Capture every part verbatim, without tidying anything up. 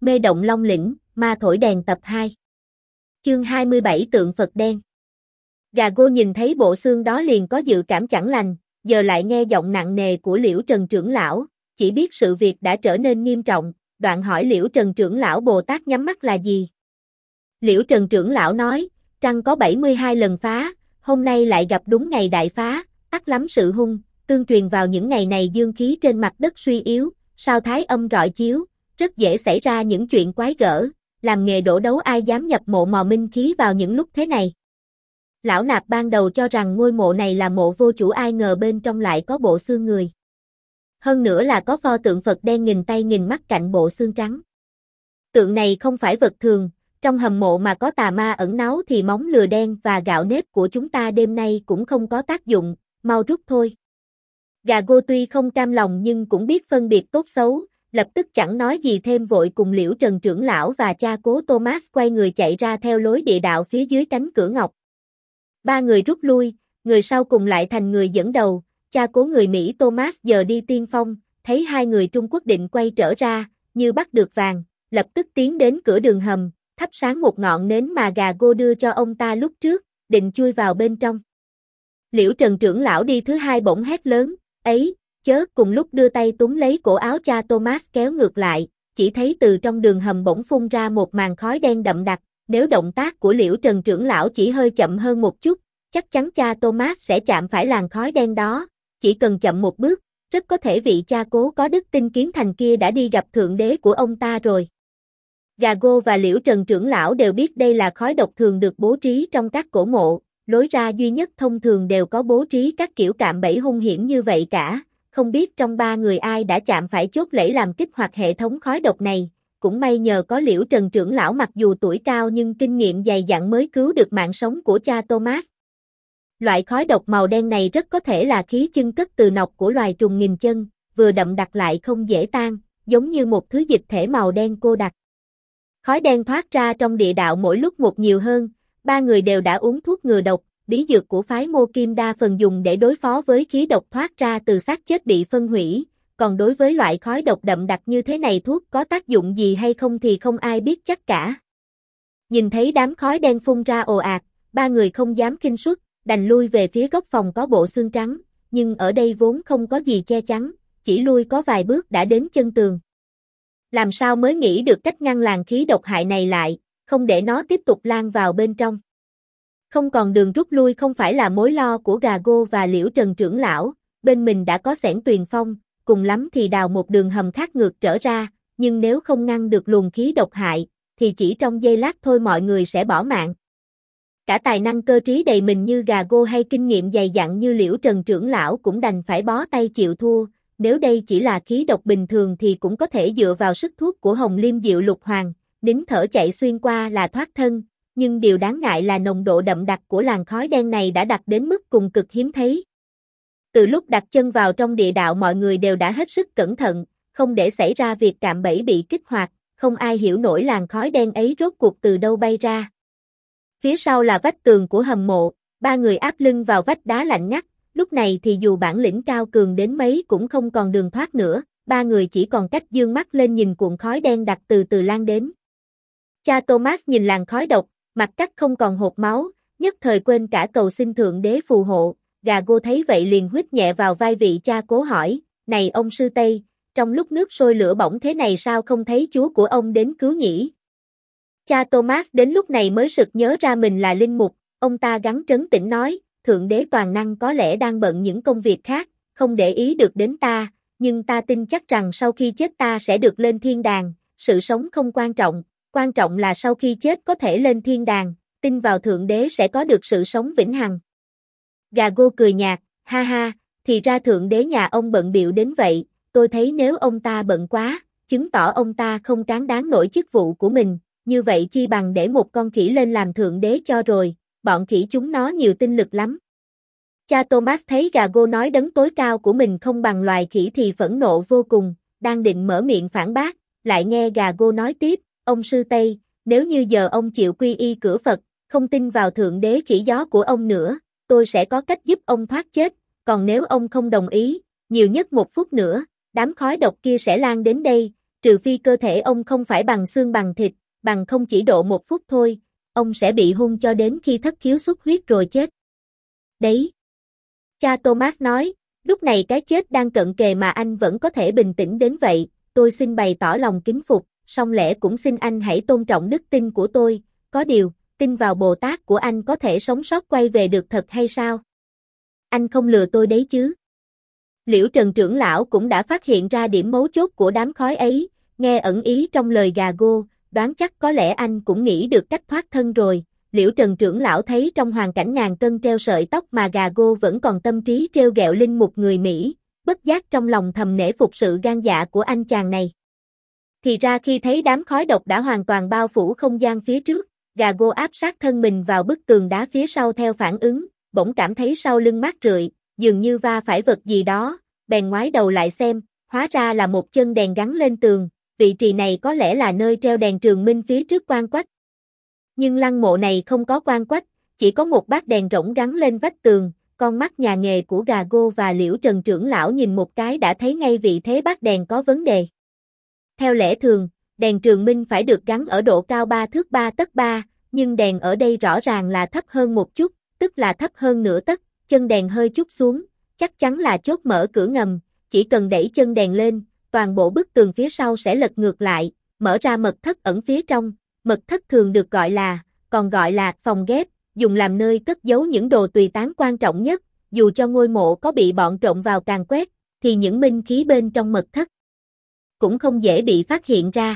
Mê động Long Lĩnh, ma thổi đèn tập hai. Chương hai mươi bảy Tượng Phật đen. Gà Gô nhìn thấy bộ xương đó liền có dự cảm chẳng lành, giờ lại nghe giọng nặng nề của Liễu Trần trưởng lão, chỉ biết sự việc đã trở nên nghiêm trọng, đoạn hỏi Liễu Trần trưởng lão Bồ Tát nhắm mắt là gì. Liễu Trần trưởng lão nói, trăng có bảy mươi hai lần phá, hôm nay lại gặp đúng ngày đại phá, ắt lắm sự hung, tương truyền vào những ngày này dương khí trên mặt đất suy yếu, sao thái âm rọi chiếu, rất dễ xảy ra những chuyện quái gở, làm nghề đổ đấu ai dám nhập mộ mò minh khí vào những lúc thế này. Lão Nạp ban đầu cho rằng ngôi mộ này là mộ vô chủ, ai ngờ bên trong lại có bộ xương người. Hơn nữa là có pho tượng Phật đen nghìn tay nghìn mắt cạnh bộ xương trắng. Tượng này không phải vật thường, trong hầm mộ mà có tà ma ẩn náu thì móng lừa đen và gạo nếp của chúng ta đêm nay cũng không có tác dụng, mau rút thôi. Gà Gô tuy không cam lòng nhưng cũng biết phân biệt tốt xấu, lập tức chẳng nói gì thêm vội cùng Liễu Trần trưởng lão và cha Cố Thomas quay người chạy ra theo lối địa đạo phía dưới cánh cửa ngọc. Ba người rút lui, người sau cùng lại thành người dẫn đầu, cha Cố người Mỹ Thomas giờ đi tiên phong, thấy hai người Trung Quốc định quay trở ra, như bắt được vàng, lập tức tiến đến cửa đường hầm, thắp sáng một ngọn nến mà Gà Gô đưa cho ông ta lúc trước, định chui vào bên trong. Liễu Trần trưởng lão đi thứ hai bỗng hét lớn, ấy, chớ, cùng lúc đưa tay túm lấy cổ áo cha Thomas kéo ngược lại, chỉ thấy từ trong đường hầm bỗng phun ra một màn khói đen đậm đặc, nếu động tác của Liễu Trần trưởng lão chỉ hơi chậm hơn một chút, chắc chắn cha Thomas sẽ chạm phải làn khói đen đó, chỉ cần chậm một bước, rất có thể vị cha Cố có đức tin kiến thành kia đã đi gặp thượng đế của ông ta rồi. Gà Gô và Liễu Trần trưởng lão đều biết đây là khói độc thường được bố trí trong các cổ mộ, lối ra duy nhất thông thường đều có bố trí các kiểu cạm bẫy hung hiểm như vậy cả, không biết trong ba người ai đã chạm phải chốt lẫy làm kích hoạt hệ thống khói độc này, cũng may nhờ có Liễu Trần trưởng lão mặc dù tuổi cao nhưng kinh nghiệm dày dặn mới cứu được mạng sống của cha Thomas. Loại khói độc màu đen này rất có thể là khí chân cất từ nọc của loài trùng nghìn chân, vừa đậm đặc lại không dễ tan, giống như một thứ dịch thể màu đen cô đặc. Khói đen thoát ra trong địa đạo mỗi lúc một nhiều hơn, ba người đều đã uống thuốc ngừa độc, bí dược của phái Mô Kim đa phần dùng để đối phó với khí độc thoát ra từ xác chết bị phân hủy, còn đối với loại khói độc đậm đặc như thế này thuốc có tác dụng gì hay không thì không ai biết chắc cả. Nhìn thấy đám khói đen phun ra ồ ạt, ba người không dám khinh suất, đành lui về phía góc phòng có bộ xương trắng, nhưng ở đây vốn không có gì che chắn, chỉ lui có vài bước đã đến chân tường. Làm sao mới nghĩ được cách ngăn làn khí độc hại này lại, không để nó tiếp tục lan vào bên trong. Không còn đường rút lui không phải là mối lo của Gà Gô và Liễu Trần trưởng lão, bên mình đã có xẻng tuyền phong, cùng lắm thì đào một đường hầm khác ngược trở ra, nhưng nếu không ngăn được luồng khí độc hại, thì chỉ trong giây lát thôi mọi người sẽ bỏ mạng. Cả tài năng cơ trí đầy mình như Gà Gô hay kinh nghiệm dày dặn như Liễu Trần trưởng lão cũng đành phải bó tay chịu thua, nếu đây chỉ là khí độc bình thường thì cũng có thể dựa vào sức thuốc của Hồng Liêm Diệu Lục Hoàng, nín thở chạy xuyên qua là thoát thân. Nhưng điều đáng ngại là nồng độ đậm đặc của làn khói đen này đã đạt đến mức cùng cực hiếm thấy. Từ lúc đặt chân vào trong địa đạo mọi người đều đã hết sức cẩn thận, không để xảy ra việc cạm bẫy bị kích hoạt, không ai hiểu nổi làn khói đen ấy rốt cuộc từ đâu bay ra. Phía sau là vách tường của hầm mộ, ba người áp lưng vào vách đá lạnh ngắt, lúc này thì dù bản lĩnh cao cường đến mấy cũng không còn đường thoát nữa, ba người chỉ còn cách dương mắt lên nhìn cuộn khói đen đặc từ từ lan đến. Cha Thomas nhìn làn khói độc, mặt cắt không còn hột máu, nhất thời quên cả cầu xin thượng đế phù hộ. Gà Gô thấy vậy liền huýt nhẹ vào vai vị cha Cố hỏi, này ông sư Tây, trong lúc nước sôi lửa bỏng thế này sao không thấy chúa của ông đến cứu nhỉ? Cha Thomas đến lúc này mới sực nhớ ra mình là linh mục, ông ta gắng trấn tĩnh nói, thượng đế toàn năng có lẽ đang bận những công việc khác, không để ý được đến ta, nhưng ta tin chắc rằng sau khi chết ta sẽ được lên thiên đàng, sự sống không quan trọng. Quan trọng là sau khi chết có thể lên thiên đàng, tin vào thượng đế sẽ có được sự sống vĩnh hằng. Gà Gô cười nhạt, ha ha, thì ra thượng đế nhà ông bận bịu đến vậy, tôi thấy nếu ông ta bận quá, chứng tỏ ông ta không cán đáng nổi chức vụ của mình, như vậy chi bằng để một con khỉ lên làm thượng đế cho rồi, bọn khỉ chúng nó nhiều tinh lực lắm. Cha Thomas thấy Gà Gô nói đấng tối cao của mình không bằng loài khỉ thì phẫn nộ vô cùng, đang định mở miệng phản bác, lại nghe Gà Gô nói tiếp. Ông sư Tây, nếu như giờ ông chịu quy y cửa Phật, không tin vào thượng đế khỉ gió của ông nữa, tôi sẽ có cách giúp ông thoát chết, còn nếu ông không đồng ý, nhiều nhất một phút nữa, đám khói độc kia sẽ lan đến đây, trừ phi cơ thể ông không phải bằng xương bằng thịt, bằng không chỉ độ một phút thôi, ông sẽ bị hung cho đến khi thất khiếu xuất huyết rồi chết. Đấy. Cha Thomas nói, lúc này cái chết đang cận kề mà anh vẫn có thể bình tĩnh đến vậy, tôi xin bày tỏ lòng kính phục, song lẽ cũng xin anh hãy tôn trọng đức tin của tôi, có điều, tin vào Bồ Tát của anh có thể sống sót quay về được thật hay sao? Anh không lừa tôi đấy chứ? Liễu Trần trưởng lão cũng đã phát hiện ra điểm mấu chốt của đám khói ấy, nghe ẩn ý trong lời gà gô, đoán chắc có lẽ anh cũng nghĩ được cách thoát thân rồi. Liễu Trần trưởng lão thấy trong hoàn cảnh ngàn cân treo sợi tóc mà gà gô vẫn còn tâm trí trêu ghẹo linh mục người Mỹ, bất giác trong lòng thầm nể phục sự gan dạ của anh chàng này. Thì ra khi thấy đám khói độc đã hoàn toàn bao phủ không gian phía trước, gà gô áp sát thân mình vào bức tường đá phía sau theo phản ứng, bỗng cảm thấy sau lưng mát rượi, dường như va phải vật gì đó, bèn ngoái đầu lại xem, hóa ra là một chân đèn gắn lên tường, vị trí này có lẽ là nơi treo đèn trường minh phía trước quan quách. Nhưng lăng mộ này không có quan quách, chỉ có một bát đèn rỗng gắn lên vách tường, con mắt nhà nghề của gà gô và Liễu Trần trưởng lão nhìn một cái đã thấy ngay vị thế bát đèn có vấn đề. Theo lẽ thường, đèn trường minh phải được gắn ở độ cao ba thước ba tấc ba, nhưng đèn ở đây rõ ràng là thấp hơn một chút, tức là thấp hơn nửa tấc, chân đèn hơi chút xuống, chắc chắn là chốt mở cửa ngầm, chỉ cần đẩy chân đèn lên, toàn bộ bức tường phía sau sẽ lật ngược lại, mở ra mật thất ẩn phía trong. Mật thất thường được gọi là, còn gọi là phòng ghép, dùng làm nơi cất giấu những đồ tùy tán quan trọng nhất, dù cho ngôi mộ có bị bọn trộm vào càn quét, thì những minh khí bên trong mật thất cũng không dễ bị phát hiện ra.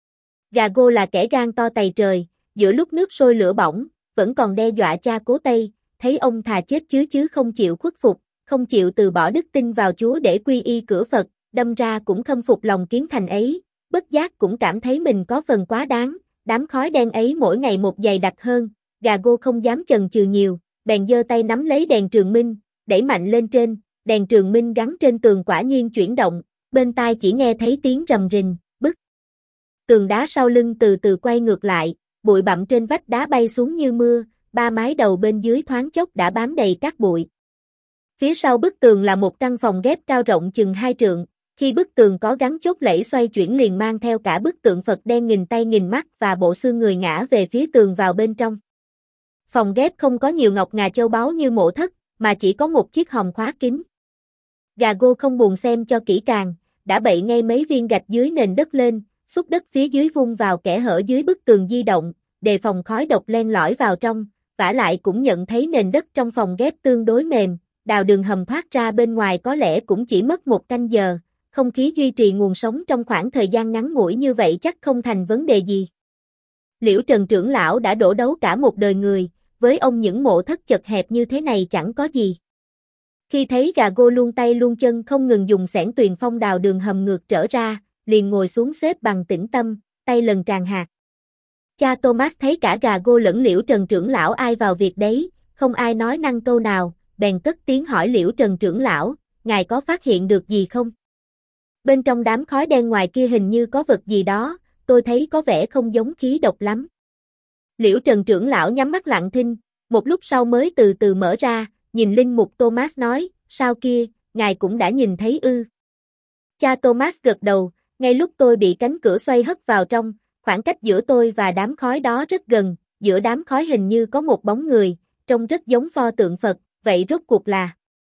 Gà gô là kẻ gan to tày trời, giữa lúc nước sôi lửa bỏng, vẫn còn đe dọa cha cố Tây, thấy ông thà chết chứ chứ không chịu khuất phục, không chịu từ bỏ đức tin vào Chúa để quy y cửa Phật, đâm ra cũng khâm phục lòng kiến thành ấy, bất giác cũng cảm thấy mình có phần quá đáng. Đám khói đen ấy mỗi ngày một dày đặc hơn, gà gô không dám chần chừ nhiều, bèn giơ tay nắm lấy đèn trường minh, đẩy mạnh lên trên, đèn trường minh gắn trên tường quả nhiên chuyển động, bên tai chỉ nghe thấy tiếng rầm rình, bức. Tường đá sau lưng từ từ quay ngược lại, bụi bặm trên vách đá bay xuống như mưa, ba mái đầu bên dưới thoáng chốc đã bám đầy cát bụi. Phía sau bức tường là một căn phòng ghép cao rộng chừng hai trượng. Khi bức tường có gắn chốt lẫy xoay chuyển liền mang theo cả bức tượng Phật đen nghìn tay nghìn mắt và bộ xương người ngã về phía tường vào bên trong. Phòng ghép không có nhiều ngọc ngà châu báu như mộ thất, mà chỉ có một chiếc hòm khóa kín. Gà gô không buồn xem cho kỹ càng, đã bậy ngay mấy viên gạch dưới nền đất lên, xúc đất phía dưới vung vào kẽ hở dưới bức tường di động, đề phòng khói độc len lỏi vào trong, vả lại cũng nhận thấy nền đất trong phòng ghép tương đối mềm, đào đường hầm thoát ra bên ngoài có lẽ cũng chỉ mất một canh giờ. Không khí duy trì nguồn sống trong khoảng thời gian ngắn ngủi như vậy chắc không thành vấn đề gì. Liễu Trần trưởng lão đã đổ đấu cả một đời người, với ông những mộ thất chật hẹp như thế này chẳng có gì. Khi thấy gà gô luôn tay luôn chân không ngừng dùng xẻng tuyền phong đào đường hầm ngược trở ra, liền ngồi xuống xếp bằng tĩnh tâm, tay lần tràn hạt. Cha Thomas thấy cả gà gô lẫn Liễu Trần trưởng lão ai vào việc đấy, không ai nói năng câu nào, bèn cất tiếng hỏi Liễu Trần trưởng lão, ngài có phát hiện được gì không? Bên trong đám khói đen ngoài kia hình như có vật gì đó, tôi thấy có vẻ không giống khí độc lắm. Liễu Trần trưởng lão nhắm mắt lặng thinh, một lúc sau mới từ từ mở ra, nhìn linh mục Thomas nói, sao kia, ngài cũng đã nhìn thấy ư. Cha Thomas gật đầu, ngay lúc tôi bị cánh cửa xoay hất vào trong, khoảng cách giữa tôi và đám khói đó rất gần, giữa đám khói hình như có một bóng người, trông rất giống pho tượng Phật, vậy rốt cuộc là.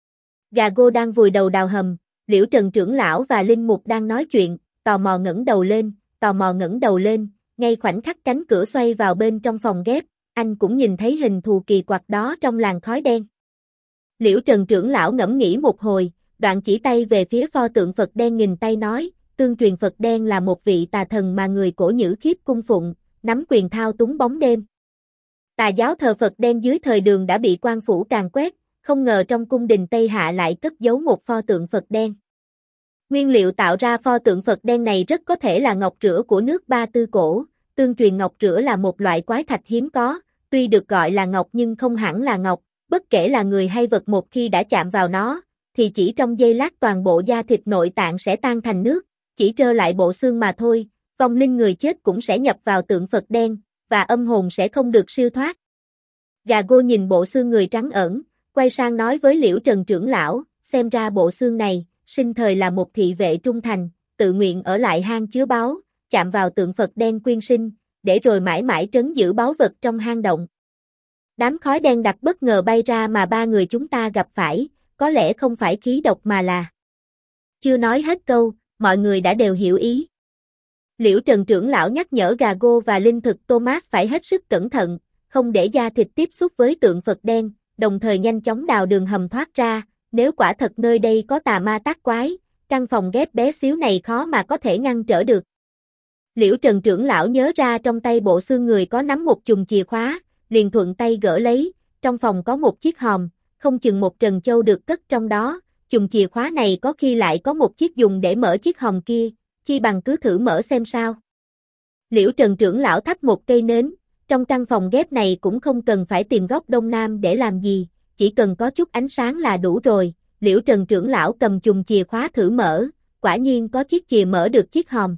Gà gô đang vùi đầu đào hầm. Liễu Trần trưởng lão và linh mục đang nói chuyện, tò mò ngẩng đầu lên, tò mò ngẩng đầu lên, ngay khoảnh khắc cánh cửa xoay vào bên trong phòng ghép, anh cũng nhìn thấy hình thù kỳ quặc đó trong làn khói đen. Liễu Trần trưởng lão ngẫm nghĩ một hồi, đoạn chỉ tay về phía pho tượng Phật đen nghìn tay nói, tương truyền Phật đen là một vị tà thần mà người cổ Nhữ Khiếp cung phụng, nắm quyền thao túng bóng đêm. Tà giáo thờ Phật đen dưới thời Đường đã bị quan phủ càn quét, không ngờ trong cung đình Tây Hạ lại cất giấu một pho tượng Phật đen. Nguyên liệu tạo ra pho tượng Phật đen này rất có thể là ngọc rửa của nước Ba Tư cổ, tương truyền ngọc rửa là một loại quái thạch hiếm có, tuy được gọi là ngọc nhưng không hẳn là ngọc, bất kể là người hay vật một khi đã chạm vào nó, thì chỉ trong giây lát toàn bộ da thịt nội tạng sẽ tan thành nước, chỉ trơ lại bộ xương mà thôi, vong linh người chết cũng sẽ nhập vào tượng Phật đen, và âm hồn sẽ không được siêu thoát. Gà gô nhìn bộ xương người trắng ẩn, quay sang nói với Liễu Trần trưởng lão, xem ra bộ xương này, sinh thời là một thị vệ trung thành, tự nguyện ở lại hang chứa báu, chạm vào tượng Phật đen quyên sinh, để rồi mãi mãi trấn giữ báu vật trong hang động. Đám khói đen đặc bất ngờ bay ra mà ba người chúng ta gặp phải, có lẽ không phải khí độc mà là. Chưa nói hết câu, mọi người đã đều hiểu ý. Liễu Trần trưởng lão nhắc nhở Gago và linh thực Thomas phải hết sức cẩn thận, không để da thịt tiếp xúc với tượng Phật đen, đồng thời nhanh chóng đào đường hầm thoát ra, nếu quả thật nơi đây có tà ma tác quái, căn phòng ghép bé xíu này khó mà có thể ngăn trở được. Liễu Trần trưởng lão nhớ ra trong tay bộ xương người có nắm một chùm chìa khóa, liền thuận tay gỡ lấy, trong phòng có một chiếc hòm, không chừng một trần châu được cất trong đó, chùm chìa khóa này có khi lại có một chiếc dùng để mở chiếc hòm kia, chi bằng cứ thử mở xem sao. Liễu Trần trưởng lão thắp một cây nến, trong căn phòng ghép này cũng không cần phải tìm góc đông nam để làm gì, chỉ cần có chút ánh sáng là đủ rồi. Liễu Trần trưởng lão cầm chùm chìa khóa thử mở, quả nhiên có chiếc chìa mở được chiếc hòm.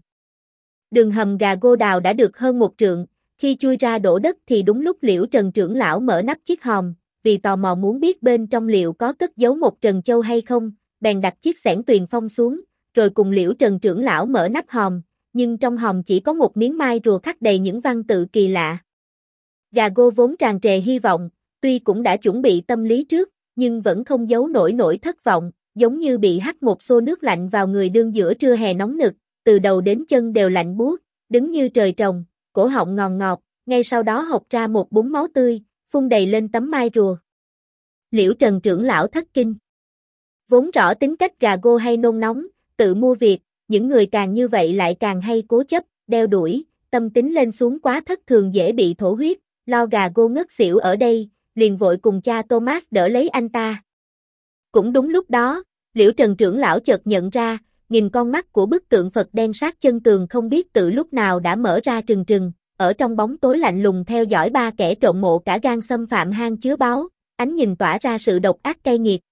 Đường hầm Gago đào đã được hơn một trượng, khi chui ra đổ đất thì đúng lúc Liễu Trần trưởng lão mở nắp chiếc hòm, vì tò mò muốn biết bên trong liệu có cất giấu một trần châu hay không, bèn đặt chiếc xẻng tuyền phong xuống, rồi cùng Liễu Trần trưởng lão mở nắp hòm, nhưng trong hòm chỉ có một miếng mai rùa khắc đầy những văn tự kỳ lạ. Gago vốn tràn trề hy vọng, tuy cũng đã chuẩn bị tâm lý trước, nhưng vẫn không giấu nổi nỗi thất vọng, giống như bị hắt một xô nước lạnh vào người đương giữa trưa hè nóng nực, từ đầu đến chân đều lạnh buốt, đứng như trời trồng, cổ họng ngòn ngọt, ngay sau đó hộc ra một búng máu tươi, phun đầy lên tấm mai rùa. Liễu Trần trưởng lão thất kinh. Vốn rõ tính cách Gago hay nôn nóng, tự mua việc, những người càng như vậy lại càng hay cố chấp, đeo đuổi, tâm tính lên xuống quá thất thường dễ bị thổ huyết, lo Gago ngất xỉu ở đây, liền vội cùng cha Thomas đỡ lấy anh ta. Cũng đúng lúc đó, Liễu Trần trưởng lão chợt nhận ra, nhìn con mắt của bức tượng Phật đen sát chân tường không biết từ lúc nào đã mở ra trừng trừng, ở trong bóng tối lạnh lùng theo dõi ba kẻ trộm mộ cả gan xâm phạm hang chứa báu, ánh nhìn tỏa ra sự độc ác cay nghiệt.